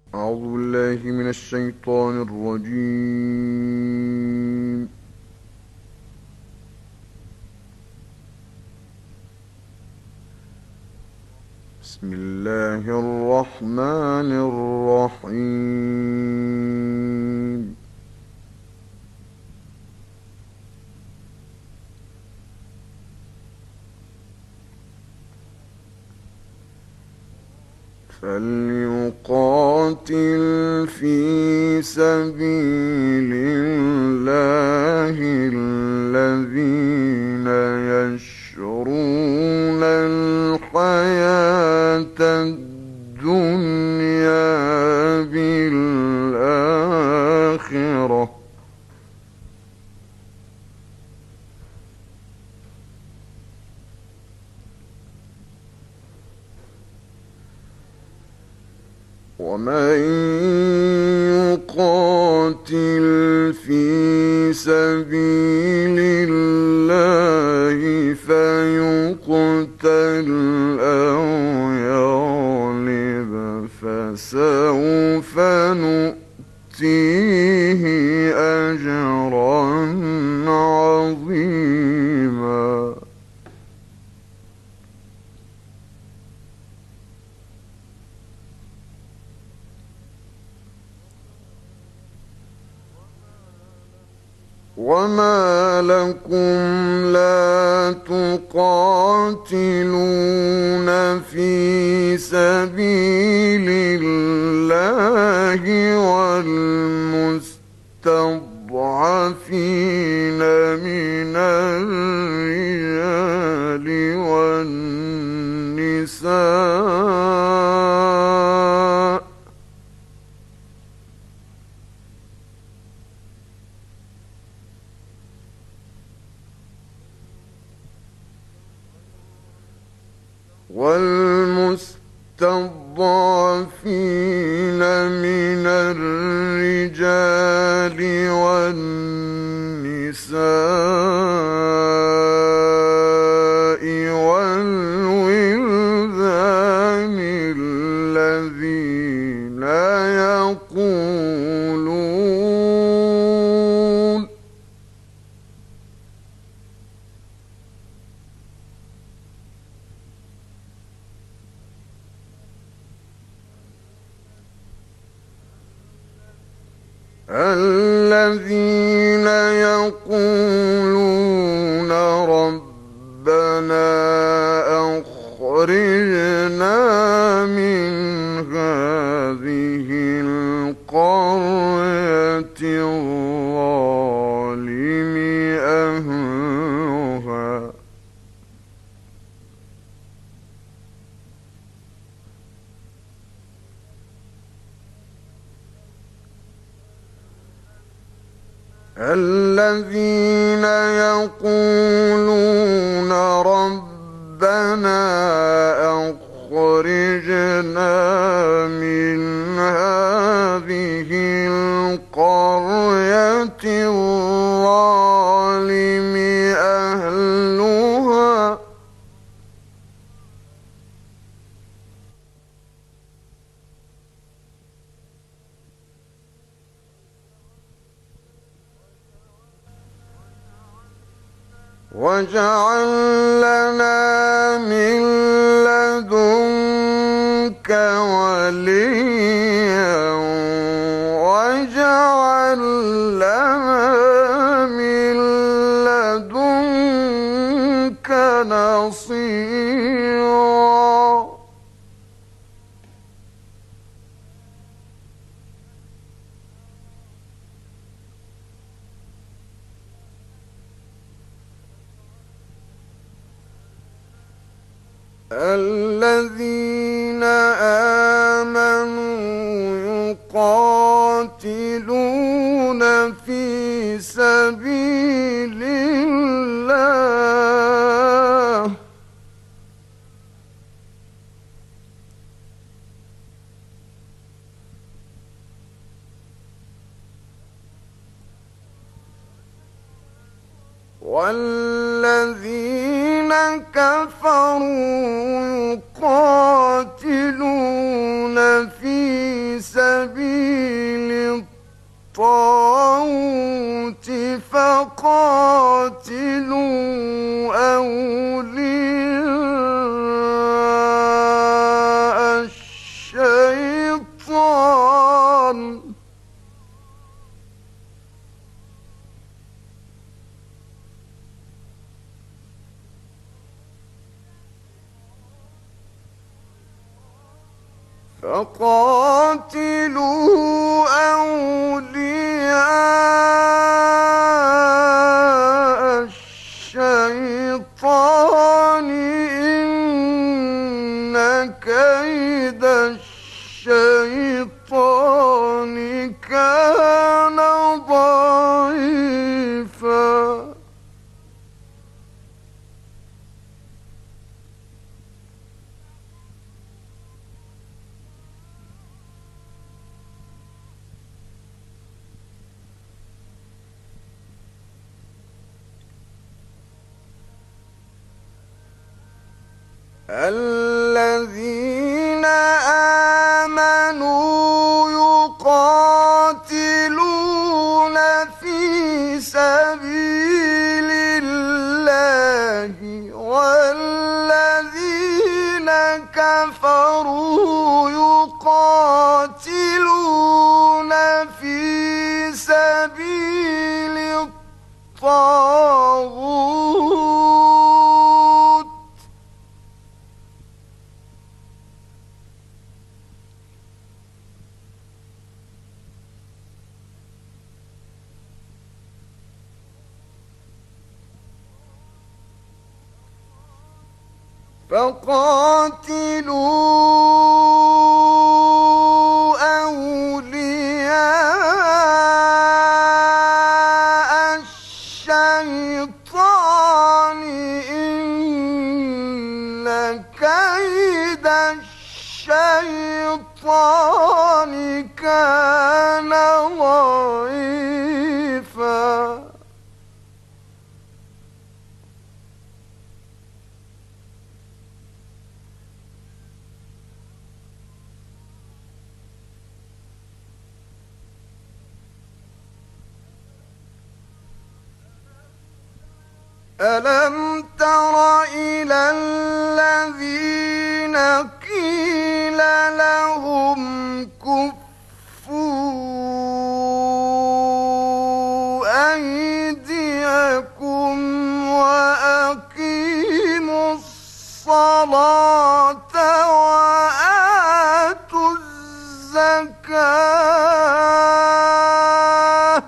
أعوذ بالله من الشيطان الرجيم. بسم الله الرحمن الرحيم. فليقاتل في سبيل الله الذين يشرون الحياة الدنيا بالآخرة، ومن يقاتل في سبيل الله فيقتل أو يغلب فسوف نؤتيه أجرا عظيما. وما لكم لا تقاتلون في سبيل الله والمستضعفين من الرجال والمستضعفين من الرجال والنساء والولدان الذين يقولون ربنا أخرجنا من هذه القرية الظالم أهلها الذين يقولون ربنا أخرجنا من هذه القرية الظالم أهلها واجعل لنا من لدنك وليا واجعل لنا من لدنك نصيرا. الذين آمنوا يقاتلون في سبيل الله والذين كفروا يقاتلون في سبيل سبيل الطاغوت فقاتلوا أولياء الشيطان إن كيد الشيطان كان ضعيفا الذين آمنوا يقاتلون في سبيل الله والذين كفروا يقاتلون في سبيل الطاغوت فقاتلوا أولياء الشيطان إن كيد الشيطان كان ضعيفا ألم تر إلى الذين قيل لهم كفوا أيديكم وأقيموا الصلاة وآتوا الزكاة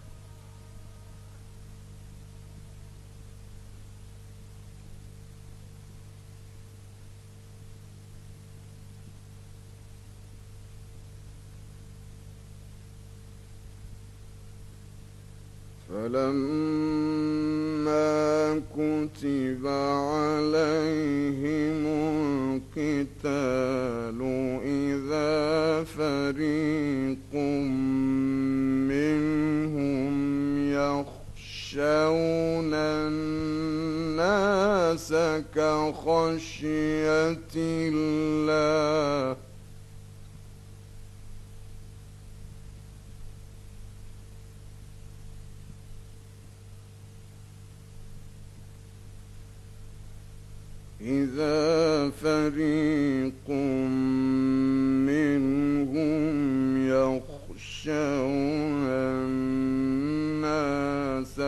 فلما كتب عليهم القتال إذا فريق منهم يخشون الناس كخشية الله إذا فريق منهم يخشون الناس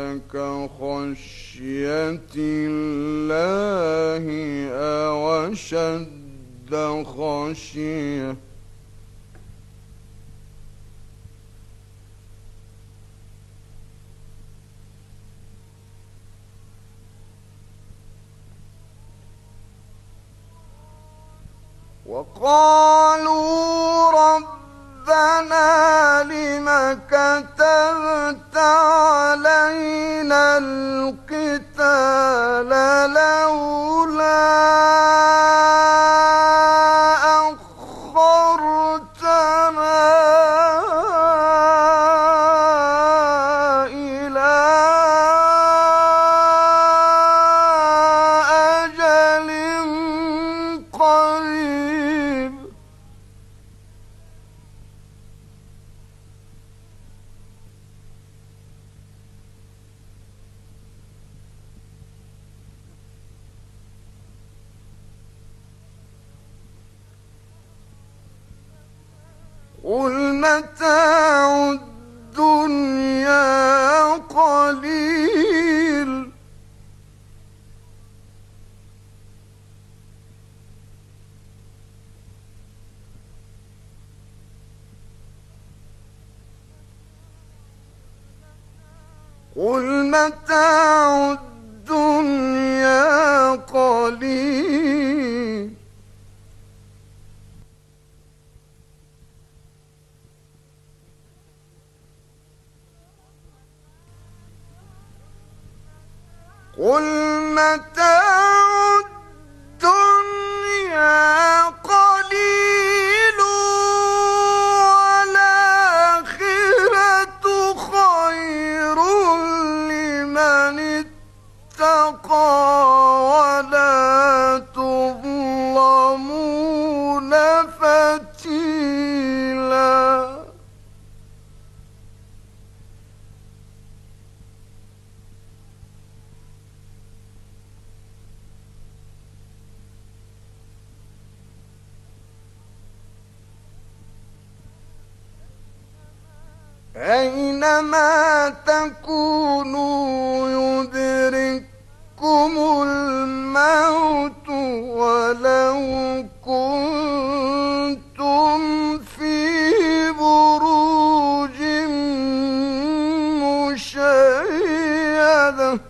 كخشية الله أو أشد خشية وقالوا ربنا لم كتبت علينا القتال لولا أخرتنا إلى أجل قريب قل متاع الدنيا قليل قل متاع الدنيا قليل قل متاع الدنيا قليل والآخرة خير لمن اتقى ولا تظلمون فتيلا أينما تكونوا يدرككم الموت ولو كنتم في بروج مشيدة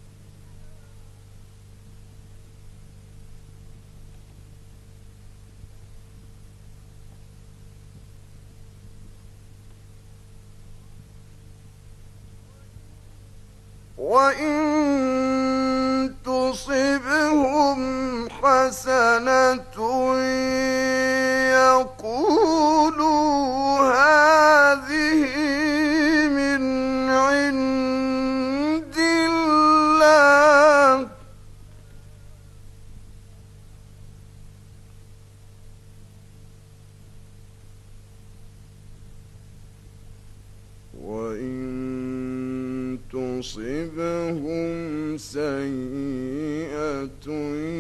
وإن تصبهم حسنة يقولوا هذه من عند الله وإن تصبهم سيئة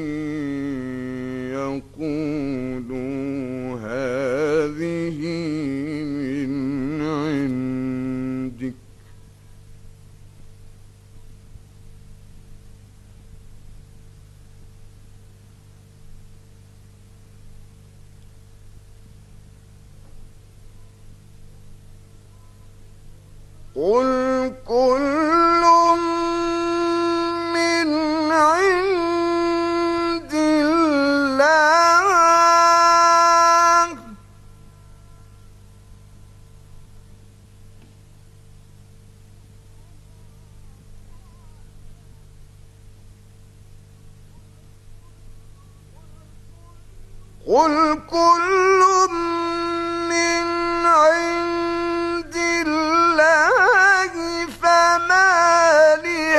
يقولوا هذه من عندك قل كل من عند الله قل كل من عند الله فما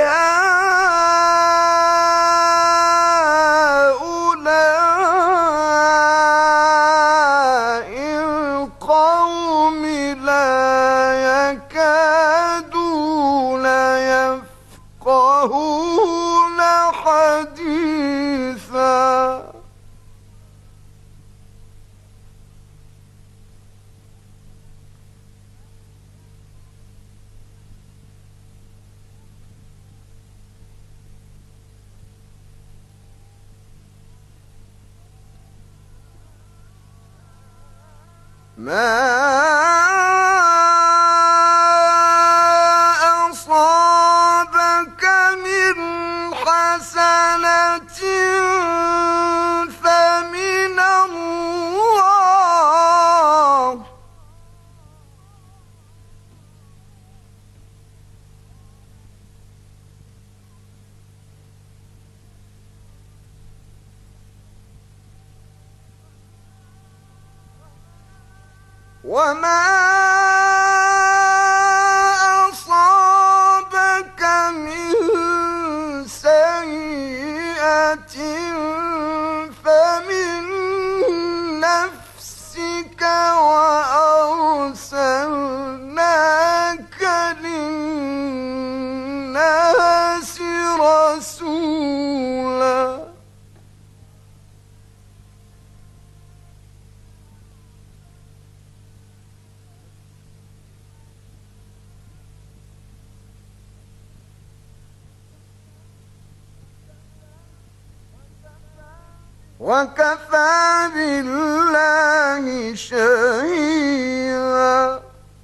لهؤلاء القوم لا يكادون يفقهون حديثا ما أصابك من حسنة فمن الله وما أصابك من سيئة فمن نفسك وأرسلناك للناس رسولا. وكفى بالله شهيدا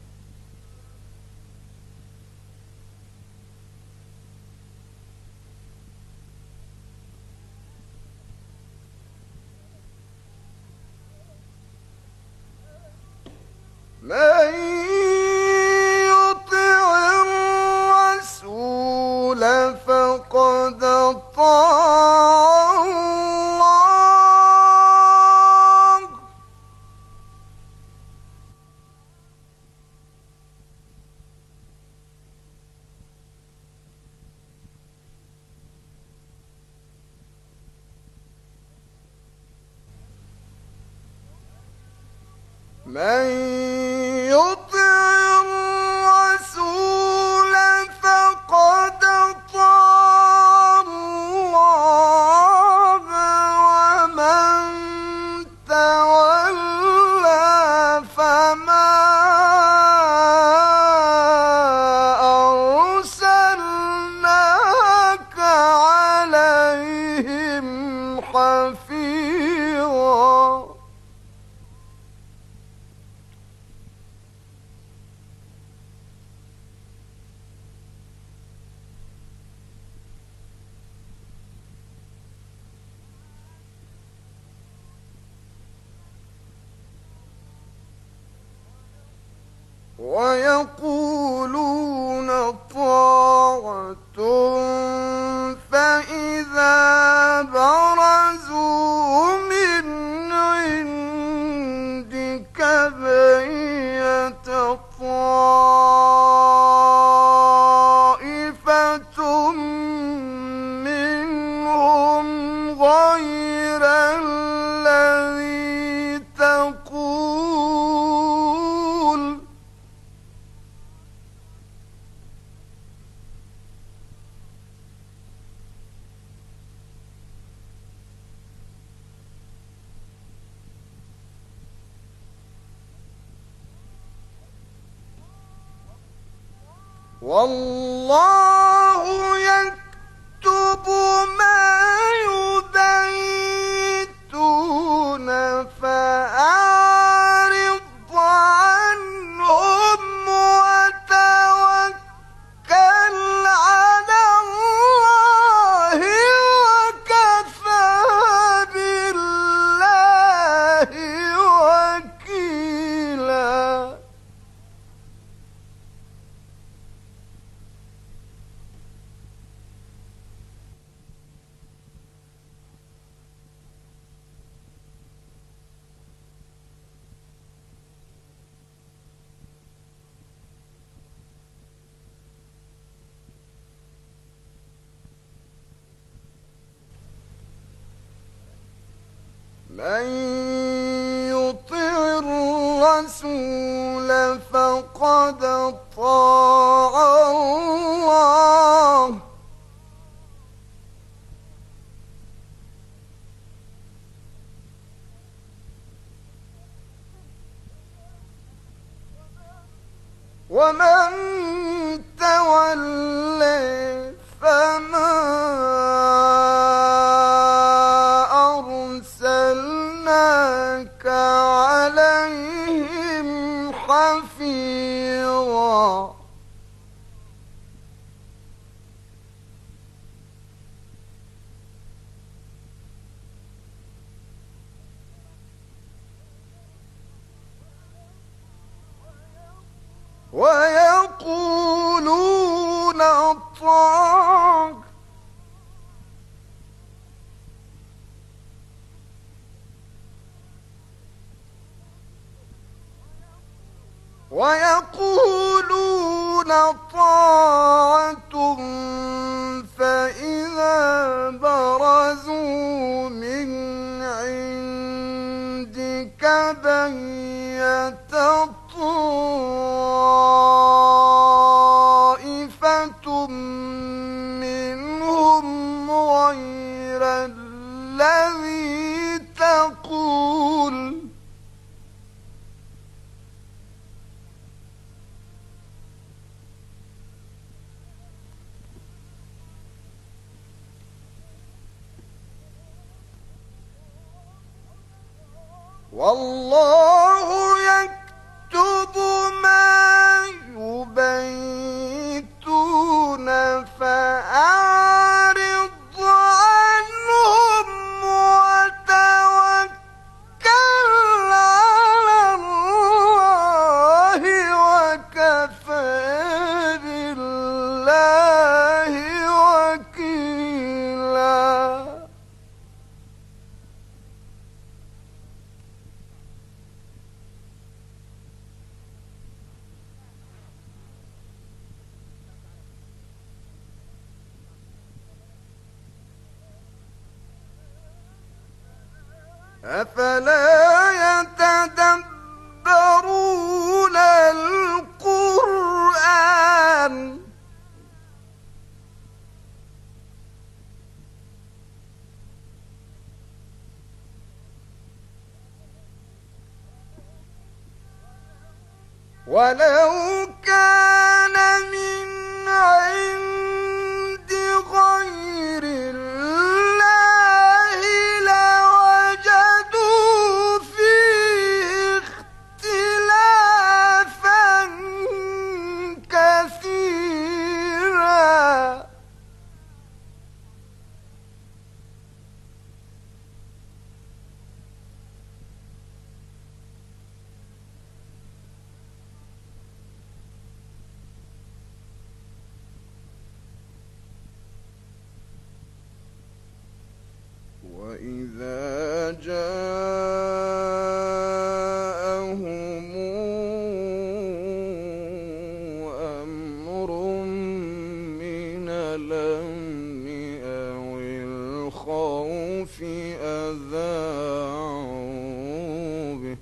من يطع الرسول فقد أطاع الله من يطع الرسول فقد أطاع الله ومن تولى فما أرسلناك عليهم حفيظا ويقولون طاعة فإذا برزوا من عندك بيت طائفة منهم غير الذي تقول والله يكتب ما يبيتون فأعرض عنهم وتوكل على الله وكفى بالله وكيلا من يطع الرسول فقد أطاع الله ومن تولى فما أرسلناك عليهم حفيظا ويقولون طاعة فإذا برزوا من عندك بيت طائفة منهم غير الذي تقول والله يكتب ما يبيتون فأعرض عنهم وتوكل على الله وكفى بالله وكيلا. أفلا يتدبرون القرآن ولو كان من عند غير الله لوجدوا فيه اختلافا كثيرا. وإذا جاءهم أمر من الأمن أو الخوف أذاعوا به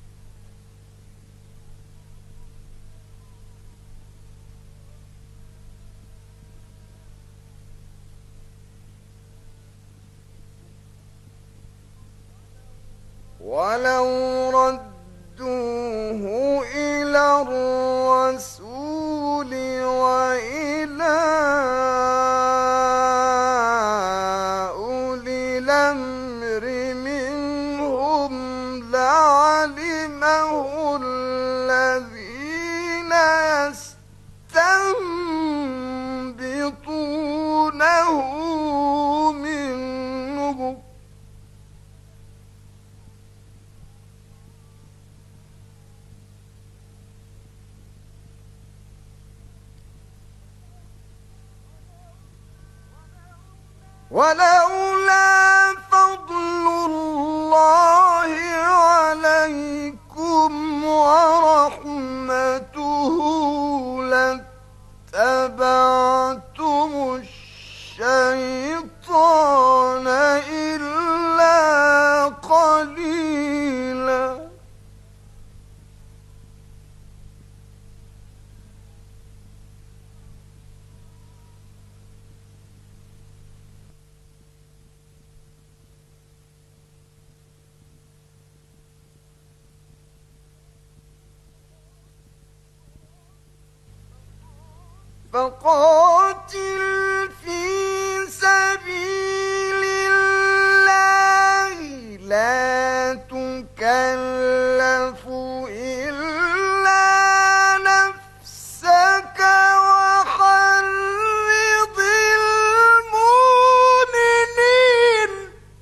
ولو ردوه إلى الرسول وإلى أولي الأمر منهم لعلمه الذين يستنبطونه منهم. ولولا فضل الله عليكم ورحمته لاتبعتم الشيطان إلا قليلا. فقاتل في سبيل الله لا تكلف إلا نفسك وحرض المؤمنين.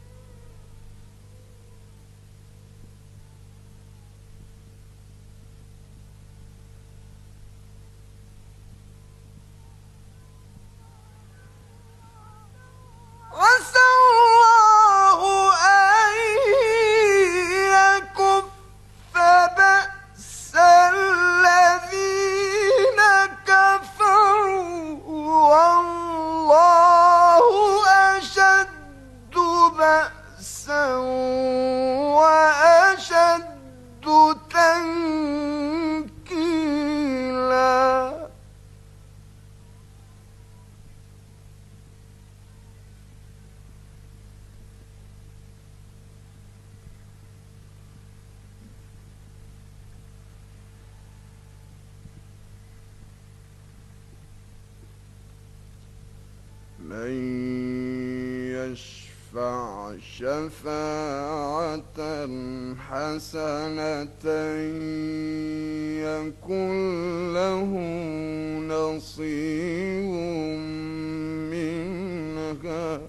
عسى الله أن يكف بأس الذين كفروا والله أشد بأسا وأشد تنكيلا. من يشفع يشفع شفاعة حسنة يكن له نصيب منها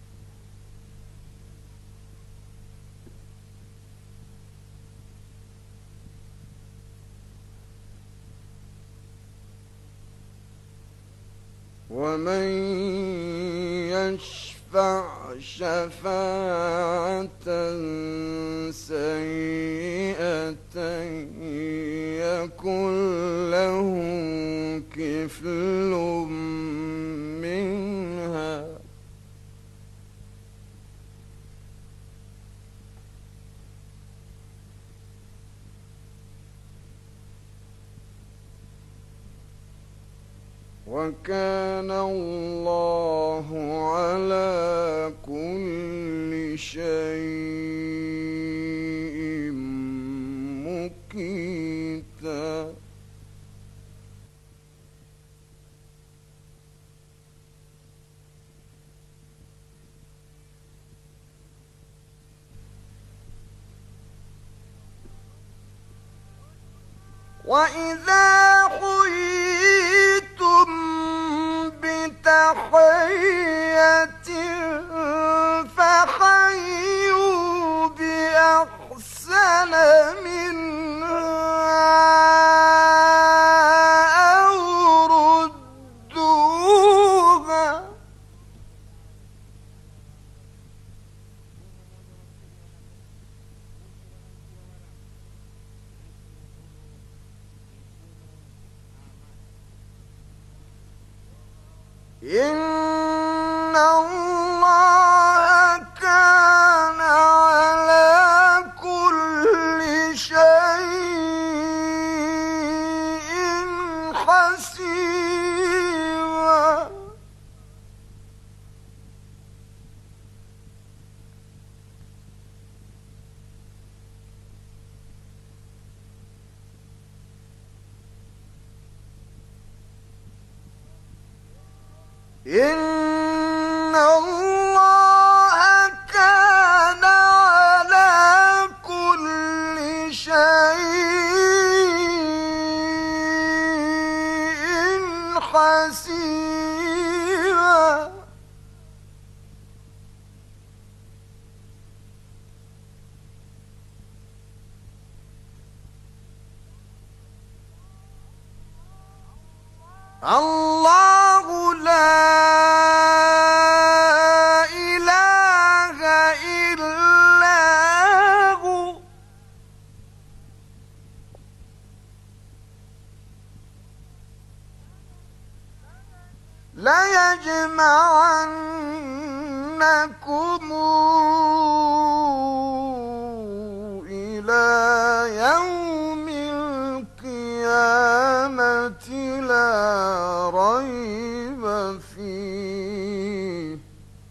ومن يشفع شفاعة سيئة يكن له كفل منها وكان الله على كل شيء مقيتا وإذا حييتم بتحية فحيوا بأحسن منها أو ردوها إن الله كان على كل شيء حسيبا إن الله كان على كل شيء حسيبا الله لا إله إلا هو ليجمعنكم إلى يوم القيامة لا ريب فيه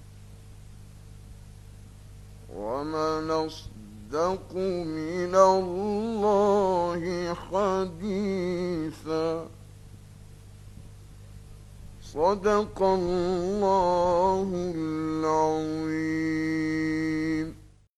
ومن أصدق من الله حديثا صدق الله العظيم.